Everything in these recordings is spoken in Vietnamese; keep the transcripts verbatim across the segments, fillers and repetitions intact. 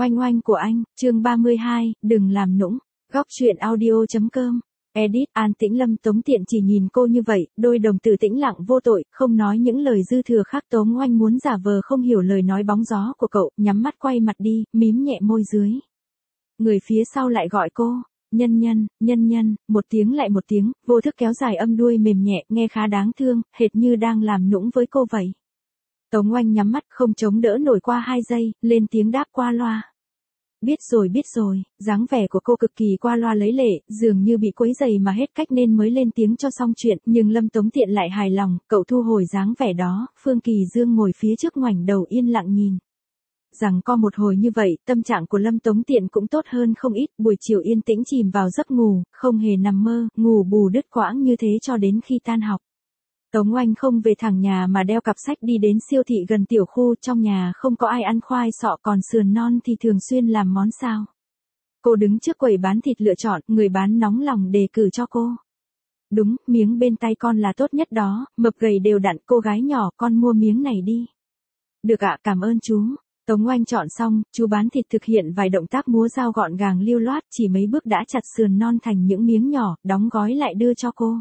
Oanh oanh của anh, chương ba mươi hai, đừng làm nũng. Góc truyện audio chấm com. Edit. An Tĩnh Lâm Tống Tiện chỉ nhìn cô như vậy, đôi đồng tử tĩnh lặng vô tội, không nói những lời dư thừa khác. Tống Oanh muốn giả vờ không hiểu lời nói bóng gió của cậu, nhắm mắt quay mặt đi, mím nhẹ môi dưới. Người phía sau lại gọi cô, nhân nhân, nhân nhân, một tiếng lại một tiếng, vô thức kéo dài âm đuôi mềm nhẹ, nghe khá đáng thương, hệt như đang làm nũng với cô vậy. Tống Oanh nhắm mắt không chống đỡ nổi qua hai giây, lên tiếng đáp qua loa. Biết rồi biết rồi, dáng vẻ của cô cực kỳ qua loa lấy lệ, dường như bị quấy giày mà hết cách nên mới lên tiếng cho xong chuyện, nhưng Lâm Tống Tiện lại hài lòng, cậu thu hồi dáng vẻ đó, Phương Kỳ Dương ngồi phía trước ngoảnh đầu yên lặng nhìn. Rằng co một hồi như vậy, tâm trạng của Lâm Tống Tiện cũng tốt hơn không ít, buổi chiều yên tĩnh chìm vào giấc ngủ, không hề nằm mơ, ngủ bù đứt quãng như thế cho đến khi tan học. Tống Oanh không về thẳng nhà mà đeo cặp sách đi đến siêu thị gần tiểu khu, trong nhà không có ai ăn khoai sọ còn sườn non thì thường xuyên làm món sao. Cô đứng trước quầy bán thịt lựa chọn, người bán nóng lòng đề cử cho cô. Đúng, miếng bên tay con là tốt nhất đó, mập gầy đều đặn, cô gái nhỏ con mua miếng này đi. Được ạ, cảm ơn chú. Tống Oanh chọn xong, chú bán thịt thực hiện vài động tác múa dao gọn gàng lưu loát, chỉ mấy bước đã chặt sườn non thành những miếng nhỏ, đóng gói lại đưa cho cô.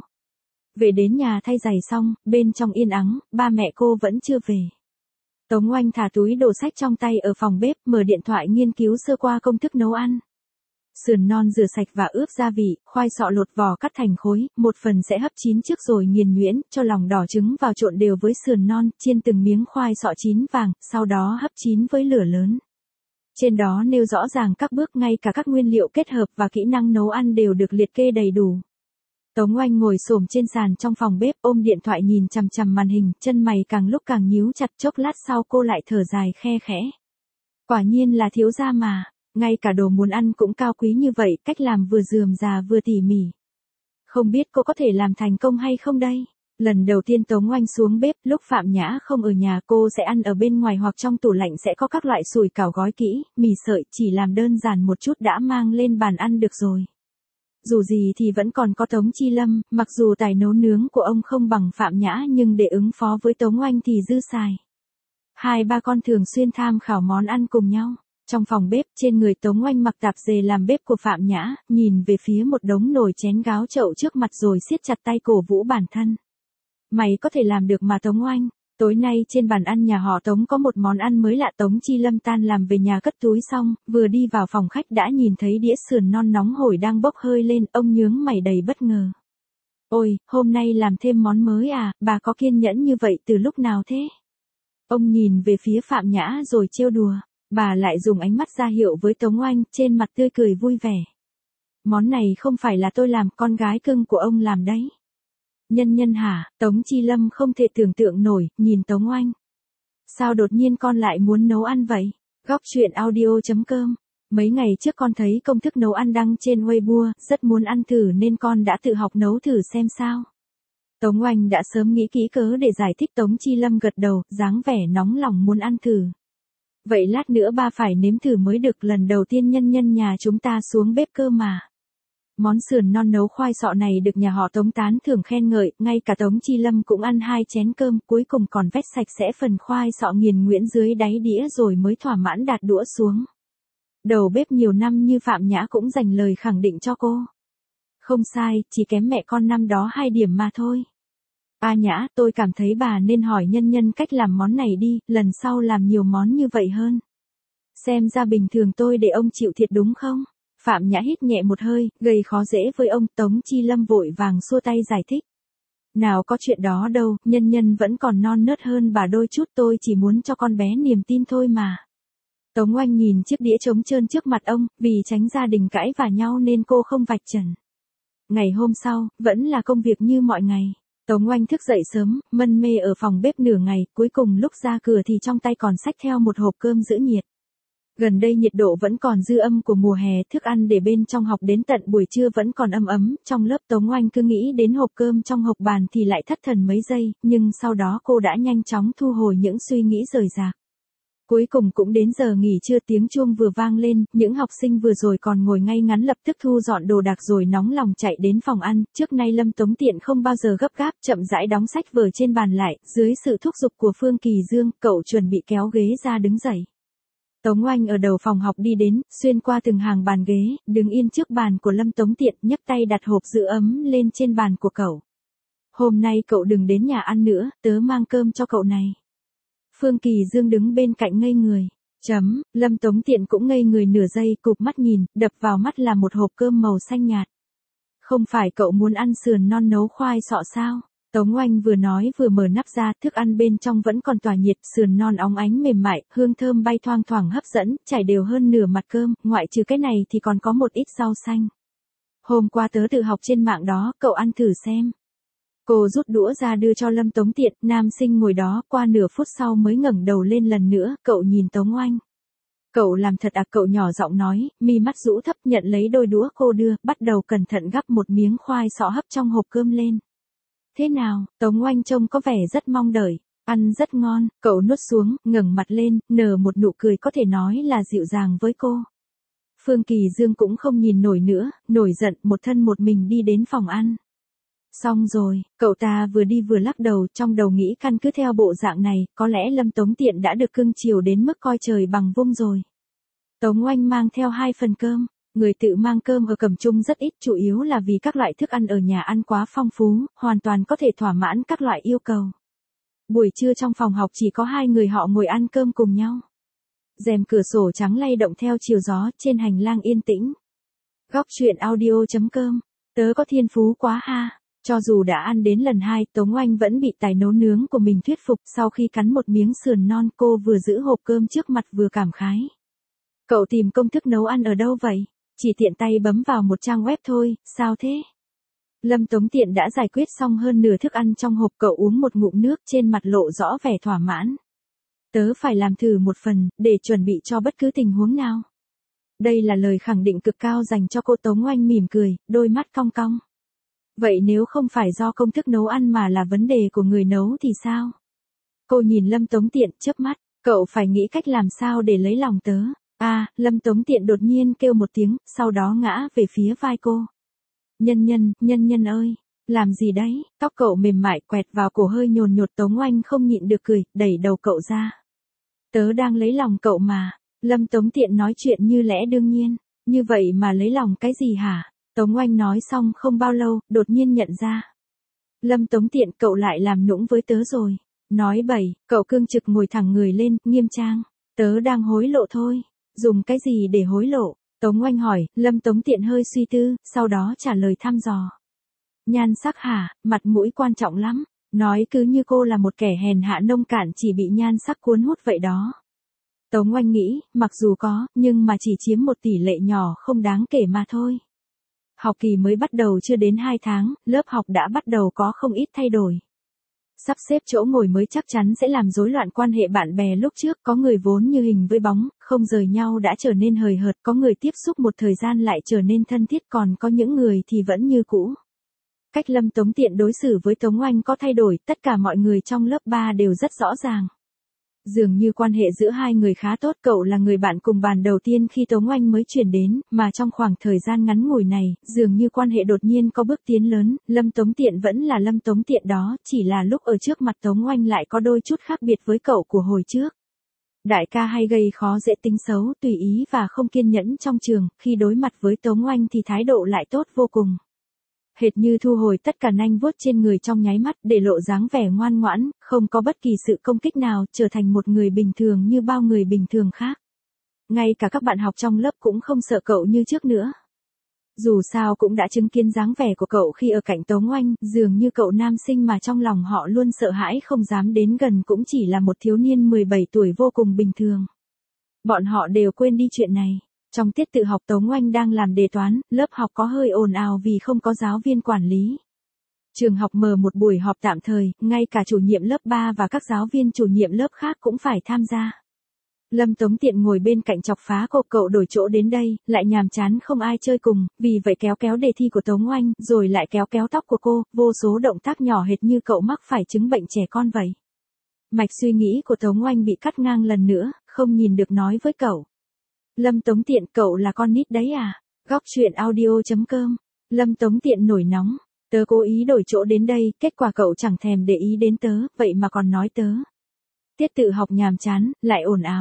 Về đến nhà thay giày xong, bên trong yên ắng, ba mẹ cô vẫn chưa về. Tống Oanh thả túi đồ sách trong tay ở phòng bếp, mở điện thoại nghiên cứu sơ qua công thức nấu ăn. Sườn non rửa sạch và ướp gia vị, khoai sọ lột vỏ cắt thành khối, một phần sẽ hấp chín trước rồi nghiền nhuyễn, cho lòng đỏ trứng vào trộn đều với sườn non, chiên từng miếng khoai sọ chín vàng, sau đó hấp chín với lửa lớn. Trên đó nêu rõ ràng các bước, ngay cả các nguyên liệu kết hợp và kỹ năng nấu ăn đều được liệt kê đầy đủ. Tống Oanh ngồi xổm trên sàn trong phòng bếp, ôm điện thoại nhìn chằm chằm màn hình, chân mày càng lúc càng nhíu chặt, chốc lát sau cô lại thở dài khe khẽ. Quả nhiên là thiếu gia mà, ngay cả đồ muốn ăn cũng cao quý như vậy, cách làm vừa rườm rà vừa tỉ mỉ. Không biết cô có thể làm thành công hay không đây? Lần đầu tiên Tống Oanh xuống bếp, lúc Phạm Nhã không ở nhà cô sẽ ăn ở bên ngoài hoặc trong tủ lạnh sẽ có các loại sủi cảo gói kỹ, mì sợi, chỉ làm đơn giản một chút đã mang lên bàn ăn được rồi. Dù gì thì vẫn còn có Tống Chi Lâm, mặc dù tài nấu nướng của ông không bằng Phạm Nhã nhưng để ứng phó với Tống Oanh thì dư xài. Hai ba con thường xuyên tham khảo món ăn cùng nhau. Trong phòng bếp, trên người Tống Oanh mặc tạp dề làm bếp của Phạm Nhã, nhìn về phía một đống nồi chén gáo chậu trước mặt rồi siết chặt tay cổ vũ bản thân. Mày có thể làm được mà Tống Oanh. Tối nay trên bàn ăn nhà họ Tống có một món ăn mới lạ. Tống Chi Lâm tan làm về nhà cất túi xong, vừa đi vào phòng khách đã nhìn thấy đĩa sườn non nóng hổi đang bốc hơi lên, ông nhướng mày đầy bất ngờ. Ôi, hôm nay làm thêm món mới à, bà có kiên nhẫn như vậy từ lúc nào thế? Ông nhìn về phía Phạm Nhã rồi trêu đùa, bà lại dùng ánh mắt ra hiệu với Tống Oanh, trên mặt tươi cười vui vẻ. Món này không phải là tôi làm, con gái cưng của ông làm đấy. Nhân nhân hả? Tống Chi Lâm không thể tưởng tượng nổi, nhìn Tống Oanh. Sao đột nhiên con lại muốn nấu ăn vậy? Góc truyện audio chấm com. Mấy ngày trước con thấy công thức nấu ăn đăng trên Weibo, rất muốn ăn thử nên con đã tự học nấu thử xem sao. Tống Oanh đã sớm nghĩ kỹ cớ để giải thích. Tống Chi Lâm gật đầu, dáng vẻ nóng lòng muốn ăn thử. Vậy lát nữa ba phải nếm thử mới được, lần đầu tiên nhân nhân nhà chúng ta xuống bếp cơ mà. Món sườn non nấu khoai sọ này được nhà họ Tống tán thưởng khen ngợi, ngay cả Tống Chi Lâm cũng ăn hai chén cơm, cuối cùng còn vét sạch sẽ phần khoai sọ nghiền nhuyễn dưới đáy đĩa rồi mới thỏa mãn đặt đũa xuống. Đầu bếp nhiều năm như Phạm Nhã cũng dành lời khẳng định cho cô. Không sai, chỉ kém mẹ con năm đó hai điểm mà thôi. A Nhã, tôi cảm thấy bà nên hỏi nhân nhân cách làm món này đi, lần sau làm nhiều món như vậy hơn. Xem ra bình thường tôi để ông chịu thiệt đúng không? Phạm Nhã hít nhẹ một hơi, gây khó dễ với ông. Tống Chi Lâm vội vàng xua tay giải thích. Nào có chuyện đó đâu, nhân nhân vẫn còn non nớt hơn bà đôi chút, tôi chỉ muốn cho con bé niềm tin thôi mà. Tống Oanh nhìn chiếc đĩa trống trơn trước mặt ông, vì tránh gia đình cãi vả nhau nên cô không vạch trần. Ngày hôm sau, vẫn là công việc như mọi ngày. Tống Oanh thức dậy sớm, mân mê ở phòng bếp nửa ngày, cuối cùng lúc ra cửa thì trong tay còn xách theo một hộp cơm giữ nhiệt. Gần đây nhiệt độ vẫn còn dư âm của mùa hè, thức ăn để bên trong học đến tận buổi trưa vẫn còn ấm ấm, trong lớp Tống Oanh cứ nghĩ đến hộp cơm trong hộp bàn thì lại thất thần mấy giây, nhưng sau đó cô đã nhanh chóng thu hồi những suy nghĩ rời rạc. Cuối cùng cũng đến giờ nghỉ trưa, tiếng chuông vừa vang lên, những học sinh vừa rồi còn ngồi ngay ngắn lập tức thu dọn đồ đạc rồi nóng lòng chạy đến phòng ăn. Trước nay Lâm Tống Tiện không bao giờ gấp gáp, chậm rãi đóng sách vở trên bàn lại, dưới sự thúc giục của Phương Kỳ Dương, cậu chuẩn bị kéo ghế ra đứng dậy. Tống Oanh ở đầu phòng học đi đến, xuyên qua từng hàng bàn ghế, đứng yên trước bàn của Lâm Tống Tiện, nhấc tay đặt hộp giữ ấm lên trên bàn của cậu. Hôm nay cậu đừng đến nhà ăn nữa, tớ mang cơm cho cậu này. Phương Kỳ Dương đứng bên cạnh ngây người. Chấm, Lâm Tống Tiện cũng ngây người nửa giây, cụp mắt nhìn, đập vào mắt là một hộp cơm màu xanh nhạt. Không phải cậu muốn ăn sườn non nấu khoai sọ sao? Tống Oanh vừa nói vừa mở nắp ra, thức ăn bên trong vẫn còn tỏa nhiệt, sườn non óng ánh mềm mại, hương thơm bay thoang thoảng hấp dẫn, trải đều hơn nửa mặt cơm, ngoại trừ cái này thì còn có một ít rau xanh. Hôm qua tớ tự học trên mạng đó, cậu ăn thử xem. Cô rút đũa ra đưa cho Lâm Tống Tiện, nam sinh ngồi đó, qua nửa phút sau mới ngẩng đầu lên lần nữa, cậu nhìn Tống Oanh. Cậu làm thật à, cậu nhỏ giọng nói, mi mắt rũ thấp nhận lấy đôi đũa cô đưa, bắt đầu cẩn thận gắp một miếng khoai sọ hấp trong hộp cơm lên. Thế nào, Tống Oanh trông có vẻ rất mong đợi, ăn rất ngon, cậu nuốt xuống, ngẩng mặt lên, nở một nụ cười có thể nói là dịu dàng với cô. Phương Kỳ Dương cũng không nhìn nổi nữa, nổi giận, một thân một mình đi đến phòng ăn. Xong rồi, cậu ta vừa đi vừa lắc đầu, trong đầu nghĩ căn cứ theo bộ dạng này, có lẽ Lâm Tống Tiện đã được cưng chiều đến mức coi trời bằng vung rồi. Tống Oanh mang theo hai phần cơm, người tự mang cơm ở Cẩm Trung rất ít, chủ yếu là vì các loại thức ăn ở nhà ăn quá phong phú, hoàn toàn có thể thỏa mãn các loại yêu cầu. Buổi trưa trong phòng học chỉ có hai người họ ngồi ăn cơm cùng nhau. Rèm cửa sổ trắng lay động theo chiều gió, trên hành lang yên tĩnh. Góc truyện audio chấm com, tớ có thiên phú quá ha. Cho dù đã ăn đến lần hai, Tống Oanh vẫn bị tài nấu nướng của mình thuyết phục, sau khi cắn một miếng sườn non cô vừa giữ hộp cơm trước mặt vừa cảm khái. Cậu tìm công thức nấu ăn ở đâu vậy? Chỉ tiện tay bấm vào một trang web thôi, sao thế? Lâm Tống Tiện đã giải quyết xong hơn nửa thức ăn trong hộp, cậu uống một ngụm nước, trên mặt lộ rõ vẻ thỏa mãn. Tớ phải làm thử một phần, để chuẩn bị cho bất cứ tình huống nào. Đây là lời khẳng định cực cao dành cho cô. Tống Oanh mỉm cười, đôi mắt cong cong. Vậy nếu không phải do công thức nấu ăn mà là vấn đề của người nấu thì sao? Cô nhìn Lâm Tống Tiện, chớp mắt, cậu phải nghĩ cách làm sao để lấy lòng tớ. À, Lâm Tống Tiện đột nhiên kêu một tiếng, sau đó ngã về phía vai cô. Nhân nhân, nhân nhân ơi, làm gì đấy? Tóc cậu mềm mại quẹt vào cổ hơi nhồn nhột. Tống Oanh không nhịn được cười, đẩy đầu cậu ra. Tớ đang lấy lòng cậu mà. Lâm Tống Tiện nói chuyện như lẽ đương nhiên. Như vậy mà lấy lòng cái gì hả? Tống Oanh nói xong không bao lâu, đột nhiên nhận ra. Lâm Tống Tiện, cậu lại làm nũng với tớ rồi. Nói bậy, cậu cương trực ngồi thẳng người lên, nghiêm trang. Tớ đang hối lộ thôi. Dùng cái gì để hối lộ? Tống Oanh hỏi. Lâm Tống Tiện hơi suy tư, sau đó trả lời thăm dò. Nhan sắc hả, mặt mũi quan trọng lắm. Nói cứ như cô là một kẻ hèn hạ nông cạn chỉ bị nhan sắc cuốn hút vậy đó. Tống Oanh nghĩ, mặc dù có, nhưng mà chỉ chiếm một tỷ lệ nhỏ không đáng kể mà thôi. Học kỳ mới bắt đầu chưa đến hai tháng, lớp học đã bắt đầu có không ít thay đổi. Sắp xếp chỗ ngồi mới chắc chắn sẽ làm rối loạn quan hệ bạn bè lúc trước, có người vốn như hình với bóng, không rời nhau đã trở nên hời hợt, có người tiếp xúc một thời gian lại trở nên thân thiết, còn có những người thì vẫn như cũ. Cách Lâm Tống Tiện đối xử với Tống Oanh có thay đổi, tất cả mọi người trong lớp ba đều rất rõ ràng. Dường như quan hệ giữa hai người khá tốt, cậu là người bạn cùng bàn đầu tiên khi Tống Oanh mới chuyển đến, mà trong khoảng thời gian ngắn ngủi này, dường như quan hệ đột nhiên có bước tiến lớn, Lâm Tống Tiện vẫn là Lâm Tống Tiện đó, chỉ là lúc ở trước mặt Tống Oanh lại có đôi chút khác biệt với cậu của hồi trước. Đại ca hay gây khó dễ, tính xấu, tùy ý và không kiên nhẫn trong trường, khi đối mặt với Tống Oanh thì thái độ lại tốt vô cùng. Hệt như thu hồi tất cả nanh vuốt trên người trong nháy mắt, để lộ dáng vẻ ngoan ngoãn, không có bất kỳ sự công kích nào, trở thành một người bình thường như bao người bình thường khác. Ngay cả các bạn học trong lớp cũng không sợ cậu như trước nữa. Dù sao cũng đã chứng kiến dáng vẻ của cậu khi ở cạnh Tống Oanh, dường như cậu nam sinh mà trong lòng họ luôn sợ hãi không dám đến gần cũng chỉ là một thiếu niên mười bảy tuổi vô cùng bình thường. Bọn họ đều quên đi chuyện này. Trong tiết tự học Tống Oanh đang làm đề toán, lớp học có hơi ồn ào vì không có giáo viên quản lý. Trường học mở một buổi họp tạm thời, ngay cả chủ nhiệm lớp ba và các giáo viên chủ nhiệm lớp khác cũng phải tham gia. Lâm Tống Tiện ngồi bên cạnh chọc phá cô, cậu đổi chỗ đến đây, lại nhàm chán không ai chơi cùng, vì vậy kéo kéo đề thi của Tống Oanh, rồi lại kéo kéo tóc của cô, vô số động tác nhỏ hệt như cậu mắc phải chứng bệnh trẻ con vậy. Mạch suy nghĩ của Tống Oanh bị cắt ngang lần nữa, không nhìn được nói với cậu. Lâm Tống Tiện, cậu là con nít đấy à? Góc truyện audio chấm com. Lâm Tống Tiện nổi nóng. Tớ cố ý đổi chỗ đến đây, kết quả cậu chẳng thèm để ý đến tớ, vậy mà còn nói tớ. Tiết tự học nhàm chán, lại ồn áo.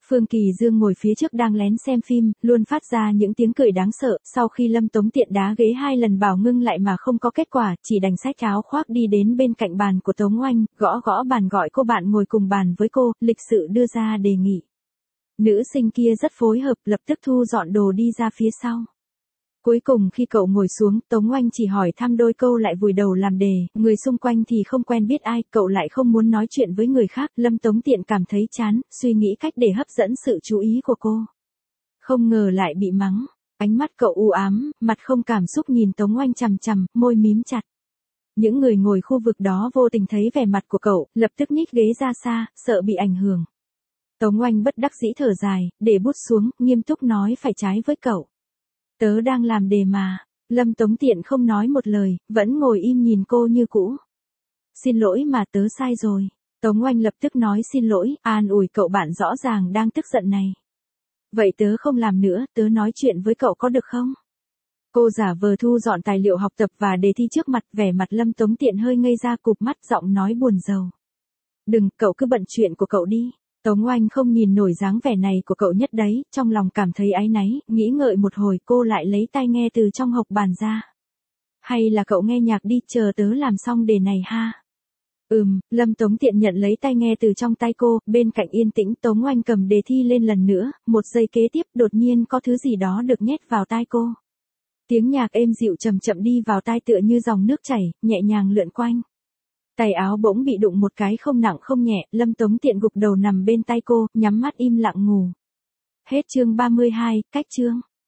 Phương Kỳ Dương ngồi phía trước đang lén xem phim, luôn phát ra những tiếng cười đáng sợ, sau khi Lâm Tống Tiện đá ghế hai lần bảo ngưng lại mà không có kết quả, chỉ đành xách áo khoác đi đến bên cạnh bàn của Tống Oanh, gõ gõ bàn gọi cô bạn ngồi cùng bàn với cô, lịch sự đưa ra đề nghị. Nữ sinh kia rất phối hợp, lập tức thu dọn đồ đi ra phía sau. Cuối cùng khi cậu ngồi xuống, Tống Oanh chỉ hỏi thăm đôi câu lại vùi đầu làm đề, người xung quanh thì không quen biết ai, cậu lại không muốn nói chuyện với người khác, Lâm Tống Tiện cảm thấy chán, suy nghĩ cách để hấp dẫn sự chú ý của cô. Không ngờ lại bị mắng, ánh mắt cậu u ám, mặt không cảm xúc nhìn Tống Oanh chằm chằm, môi mím chặt. Những người ngồi khu vực đó vô tình thấy vẻ mặt của cậu, lập tức nhích ghế ra xa, sợ bị ảnh hưởng. Tống Oanh bất đắc dĩ thở dài, để bút xuống, nghiêm túc nói phải trái với cậu. Tớ đang làm đề mà. Lâm Tống Tiện không nói một lời, vẫn ngồi im nhìn cô như cũ. Xin lỗi mà tớ sai rồi. Tống Oanh lập tức nói xin lỗi, an ủi cậu bạn rõ ràng đang tức giận này. Vậy tớ không làm nữa, tớ nói chuyện với cậu có được không? Cô giả vờ thu dọn tài liệu học tập và đề thi trước mặt, vẻ mặt Lâm Tống Tiện hơi ngây ra, cụp mắt, giọng nói buồn rầu. Đừng, cậu cứ bận chuyện của cậu đi. Tống Oanh không nhìn nổi dáng vẻ này của cậu nhất đấy, trong lòng cảm thấy áy náy, nghĩ ngợi một hồi cô lại lấy tai nghe từ trong hộc bàn ra. Hay là cậu nghe nhạc đi, chờ tớ làm xong đề này ha. Ừm, Lâm Tống Tiện nhận lấy tai nghe từ trong tay cô, bên cạnh yên tĩnh. Tống Oanh cầm đề thi lên lần nữa, một giây kế tiếp đột nhiên có thứ gì đó được nhét vào tai cô. Tiếng nhạc êm dịu chậm chậm đi vào tai tựa như dòng nước chảy, nhẹ nhàng lượn quanh. Tay áo bỗng bị đụng một cái không nặng không nhẹ, Lâm Tống Tiện gục đầu nằm bên tay cô, nhắm mắt im lặng ngủ. Hết chương ba mươi hai, cách chương.